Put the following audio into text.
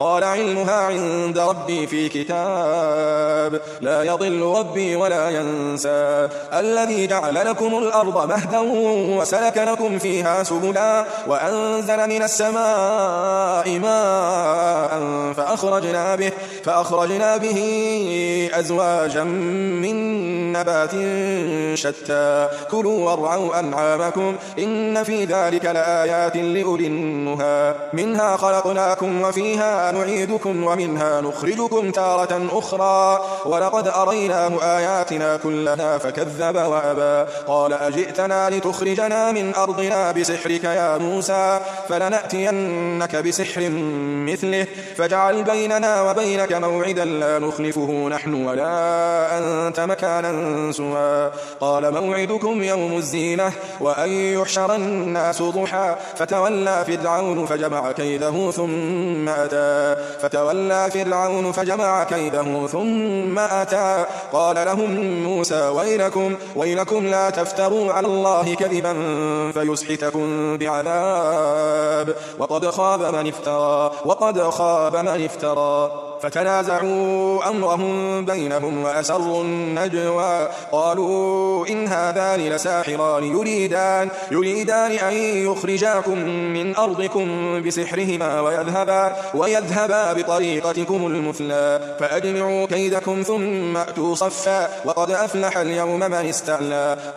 قال علمها عند ربي في كتاب لا يضل ربي ولا ينسى الذي جعل لكم الأرض مهدا وسلك لكم فيها سبلا وأنزل من السماء ماء فأخرجنا به أزواجا من نبات شتى كلوا وارعوا أنعامكم إن في ذلك لآيات لأولي النهى منها خلقناكم وفيها نعيدكم ومنها نخرجكم تارة أخرى ولقد أريناه آياتنا كلها فكذب وأبى قال أجئتنا لتخرجنا من أرضنا بسحرك يا موسى فلنأتينك بسحر مثله فاجعل بيننا وبينك موعدا لا نخلفه نحن ولا أنت مكانا سوى قال موعدكم يوم الزينة وأن يحشر الناس ضحى فتولى فرعون فجمع كيده ثم أتى قال لهم موسى ويلكم لا تفتروا على الله كذبا فيسحتكم بعذاب وقد خاب من افترى فتنازعوا أمرهم بينهم وأسروا النجوى قالوا إن هذان لساحران يريدان أن يخرجاكم من أرضكم بسحرهما ويذهبا بطريقتكم المثلى فأجمعوا كيدكم ثم أتوا صفا وقد أفلح اليوم من استعلى